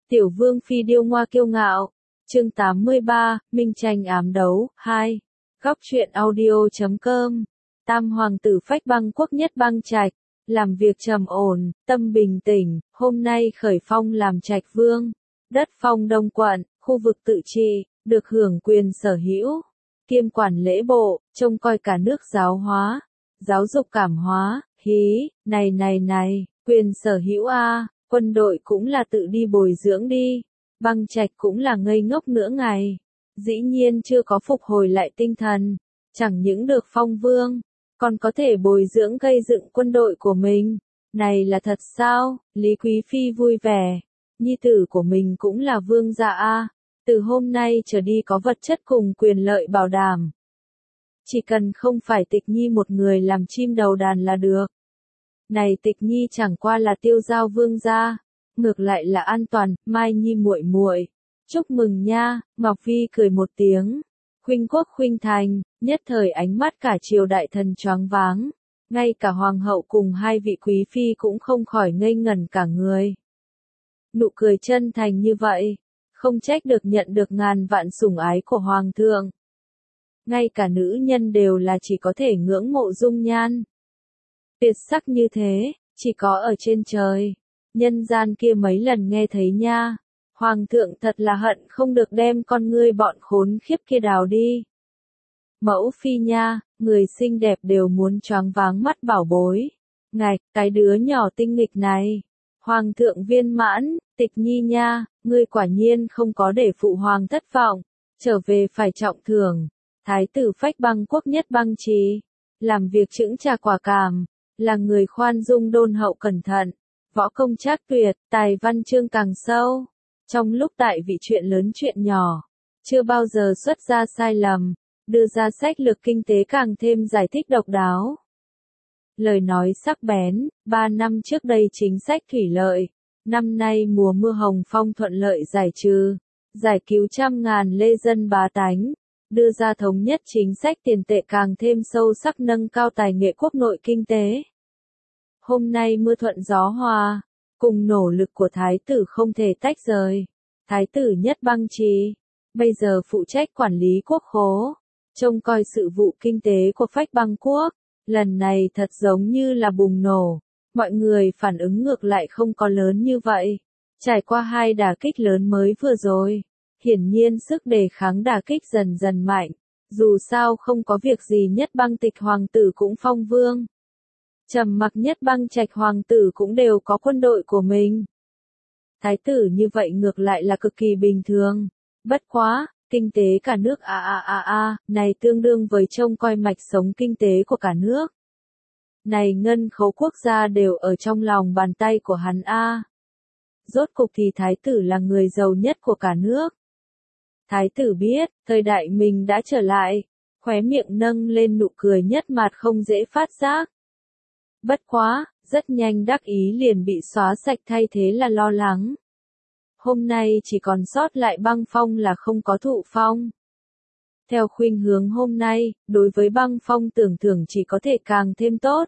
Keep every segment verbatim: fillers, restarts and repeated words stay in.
Tiểu vương phi điêu ngoa kiêu ngạo. Chương tám mươi ba, Minh tranh ám đấu, hai. Góc truyện audio chấm com. Tam hoàng tử Phách Băng Quốc Nhất Băng Trạch, làm việc trầm ổn, tâm bình tĩnh, hôm nay khởi phong làm Trạch vương. Đất Phong Đông quận, khu vực tự trị, được hưởng quyền sở hữu, kiêm quản lễ bộ, trông coi cả nước giáo hóa, giáo dục cảm hóa, hí, này này này, quyền sở hữu a, quân đội cũng là tự đi bồi dưỡng đi. Băng Trạch cũng là ngây ngốc nửa ngày, dĩ nhiên chưa có phục hồi lại tinh thần, chẳng những được phong vương, còn có thể bồi dưỡng gây dựng quân đội của mình. Này là thật sao? Lý Quý Phi vui vẻ, nhi tử của mình cũng là vương gia a, từ hôm nay trở đi có vật chất cùng quyền lợi bảo đảm. Chỉ cần không phải Tịch Nhi một người làm chim đầu đàn là được. Này Tịch Nhi chẳng qua là tiêu giao vương gia, ngược lại là an toàn. Mai Nhi muội muội, chúc mừng nha. Ngọc Phi cười một tiếng, khuynh quốc khuynh thành, nhất thời ánh mắt cả triều đại thần choáng váng, ngay cả hoàng hậu cùng hai vị quý phi cũng không khỏi ngây ngẩn cả người. Nụ cười chân thành như vậy, không trách được nhận được ngàn vạn sủng ái của hoàng thượng. Ngay cả nữ nhân đều là chỉ có thể ngưỡng mộ dung nhan tuyệt sắc như thế, chỉ có ở trên trời, nhân gian kia mấy lần nghe thấy nha. Hoàng thượng thật là hận không được đem con ngươi bọn khốn khiếp kia đào đi. Mẫu phi nha, người xinh đẹp đều muốn choáng váng mắt bảo bối. Ngạch, cái đứa nhỏ tinh nghịch này. Hoàng thượng viên mãn, Tịch Nhi nha, ngươi quả nhiên không có để phụ hoàng thất vọng, trở về phải trọng thưởng. Thái tử Phách Băng Quốc Nhất Băng Trì, làm việc chững trà quả cảm, là người khoan dung đôn hậu cẩn thận, võ công trác tuyệt, tài văn chương càng sâu. Trong lúc tại vị chuyện lớn chuyện nhỏ, chưa bao giờ xuất ra sai lầm, đưa ra sách lược kinh tế càng thêm giải thích độc đáo. Lời nói sắc bén, ba năm trước đây chính sách thủy lợi, năm nay mùa mưa hồng phong thuận lợi giải trừ, giải cứu trăm ngàn lê dân bá tánh, đưa ra thống nhất chính sách tiền tệ càng thêm sâu sắc nâng cao tài nghệ quốc nội kinh tế. Hôm nay mưa thuận gió hòa, cùng nỗ lực của thái tử không thể tách rời. Thái tử Nhất Băng Trì, bây giờ phụ trách quản lý quốc khố, trông coi sự vụ kinh tế của Phách Băng Quốc. Lần này thật giống như là bùng nổ, mọi người phản ứng ngược lại không có lớn như vậy. Trải qua hai đả kích lớn mới vừa rồi, hiển nhiên sức đề kháng đả kích dần dần mạnh. Dù sao không có việc gì Nhất Băng Tịch hoàng tử cũng phong vương. Trầm mặc Nhất Băng Trạch hoàng tử cũng đều có quân đội của mình. Thái tử như vậy ngược lại là cực kỳ bình thường. Bất quá, kinh tế cả nước a a a a, này tương đương với trông coi mạch sống kinh tế của cả nước. Này ngân khấu quốc gia đều ở trong lòng bàn tay của hắn a. Rốt cục thì thái tử là người giàu nhất của cả nước. Thái tử biết, thời đại mình đã trở lại, khóe miệng nâng lên nụ cười nhất mạt không dễ phát giác. Bất quá, rất nhanh đắc ý liền bị xóa sạch thay thế là lo lắng. Hôm nay chỉ còn sót lại băng phong là không có thụ phong. Theo khuynh hướng hôm nay, đối với băng phong tưởng thưởng chỉ có thể càng thêm tốt.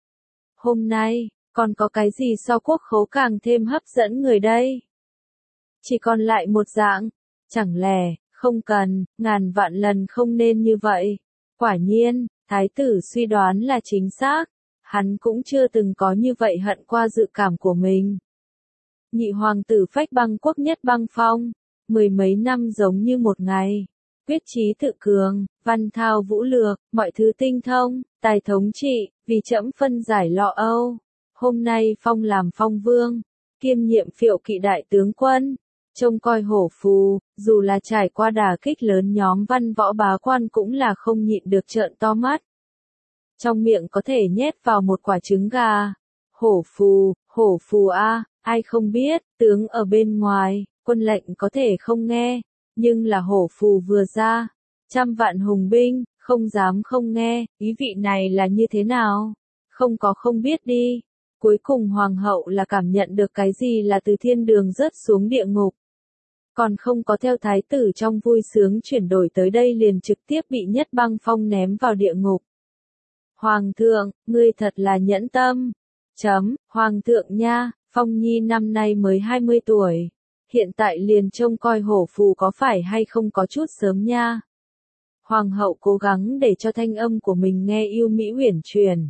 Hôm nay, còn có cái gì so quốc khố càng thêm hấp dẫn người đây? Chỉ còn lại một dạng, chẳng lẽ, không cần, ngàn vạn lần không nên như vậy. Quả nhiên, thái tử suy đoán là chính xác. Hắn cũng chưa từng có như vậy hận qua dự cảm của mình. Nhị hoàng tử Phách Băng Quốc Nhất Băng Phong, mười mấy năm giống như một ngày. Quyết chí tự cường, văn thao vũ lược, mọi thứ tinh thông, tài thống trị, vì trẫm phân giải lo âu. Hôm nay phong làm phong vương, kiêm nhiệm Phiệu Kỵ đại tướng quân, trông coi hổ phù, dù là trải qua đả kích lớn nhóm văn võ bá quan cũng là không nhịn được trợn to mắt. Trong miệng có thể nhét vào một quả trứng gà. Hổ phù, hổ phù a, ai không biết, tướng ở bên ngoài, quân lệnh có thể không nghe, nhưng là hổ phù vừa ra, trăm vạn hùng binh, không dám không nghe, ý vị này là như thế nào? Không có không biết đi. Cuối cùng hoàng hậu là cảm nhận được cái gì là từ thiên đường rớt xuống địa ngục. Còn không có theo thái tử trong vui sướng chuyển đổi tới đây liền trực tiếp bị Nhất Băng Phong ném vào địa ngục. Hoàng thượng, ngươi thật là nhẫn tâm. Chấm, Hoàng thượng nha, Phong Nhi năm nay mới hai mươi tuổi. hiện tại liền trông coi hổ phù có phải hay không có chút sớm nha. Hoàng hậu cố gắng để cho thanh âm của mình nghe yêu mỹ uyển chuyển.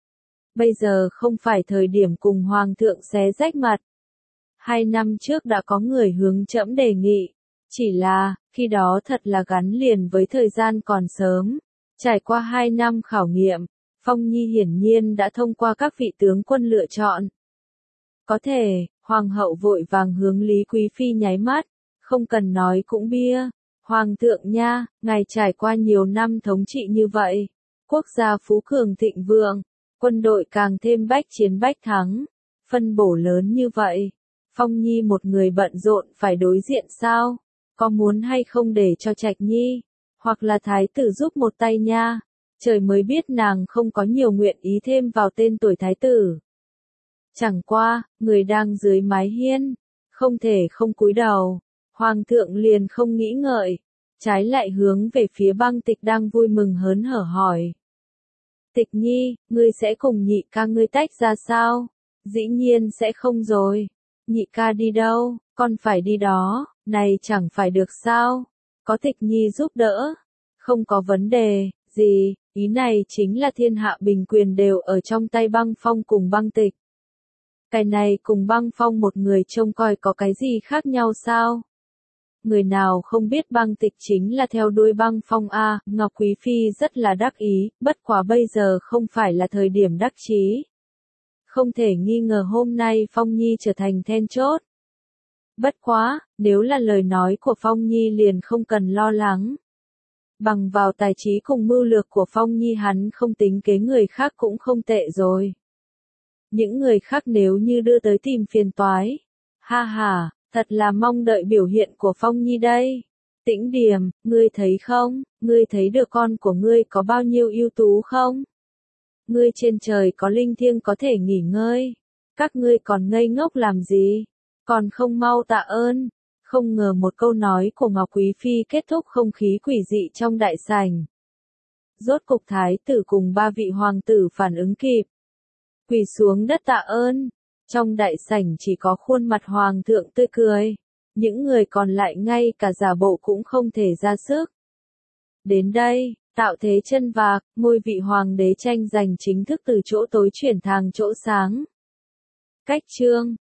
Bây giờ không phải thời điểm cùng hoàng thượng xé rách mặt. Hai năm trước đã có người hướng trẫm đề nghị. Chỉ là, khi đó thật là gắn liền với thời gian còn sớm. Trải qua hai năm khảo nghiệm, Phong Nhi hiển nhiên đã thông qua các vị tướng quân lựa chọn. Có thể, hoàng hậu vội vàng hướng Lý Quý Phi nháy mắt, không cần nói cũng bia. Hoàng thượng nha, ngài trải qua nhiều năm thống trị như vậy. Quốc gia phú cường thịnh vượng, quân đội càng thêm bách chiến bách thắng. Phân bổ lớn như vậy. Phong Nhi một người bận rộn phải đối diện sao? Có muốn hay không để cho Trạch Nhi, hoặc là thái tử giúp một tay nha. Trời mới biết nàng không có nhiều nguyện ý thêm vào tên tuổi thái tử. Chẳng qua, người đang dưới mái hiên, không thể không cúi đầu. Hoàng thượng liền không nghĩ ngợi, trái lại hướng về phía Băng Tịch đang vui mừng hớn hở hỏi. Tịch Nhi, ngươi sẽ cùng nhị ca ngươi tách ra sao? Dĩ nhiên sẽ không rồi. Nhị ca đi đâu, con phải đi đó, này chẳng phải được sao? Có Tịch Nhi giúp đỡ, không có vấn đề gì, ý này chính là thiên hạ bình quyền đều ở trong tay Băng Phong cùng Băng Tịch. Cái này cùng Băng Phong một người trông coi có cái gì khác nhau sao? Người nào không biết Băng Tịch chính là theo đuôi Băng Phong a, Ngọc Quý Phi rất là đắc ý, bất quá bây giờ không phải là thời điểm đắc chí. Không thể nghi ngờ hôm nay Phong Nhi trở thành then chốt. Bất quá, nếu là lời nói của Phong Nhi liền không cần lo lắng. Bằng vào tài trí cùng mưu lược của Phong Nhi hắn không tính kế người khác cũng không tệ rồi. Những người khác nếu như đưa tới tìm phiền toái. Ha ha, thật là mong đợi biểu hiện của Phong Nhi đây. Tĩnh Điềm, ngươi thấy không, ngươi thấy được con của ngươi có bao nhiêu ưu tú không? Ngươi trên trời có linh thiêng có thể nghỉ ngơi. Các ngươi còn ngây ngốc làm gì? Còn không mau tạ ơn. Không ngờ một câu nói của Ngọc Quý Phi kết thúc không khí quỷ dị trong đại sảnh. Rốt cục thái tử cùng ba vị hoàng tử phản ứng kịp. Quỳ xuống đất tạ ơn. Trong đại sảnh chỉ có khuôn mặt hoàng thượng tươi cười. Những người còn lại ngay cả giả bộ cũng không thể ra sức. Đến đây, tạo thế chân vạc, ngôi vị hoàng đế tranh giành chính thức từ chỗ tối chuyển thang chỗ sáng. Cách chương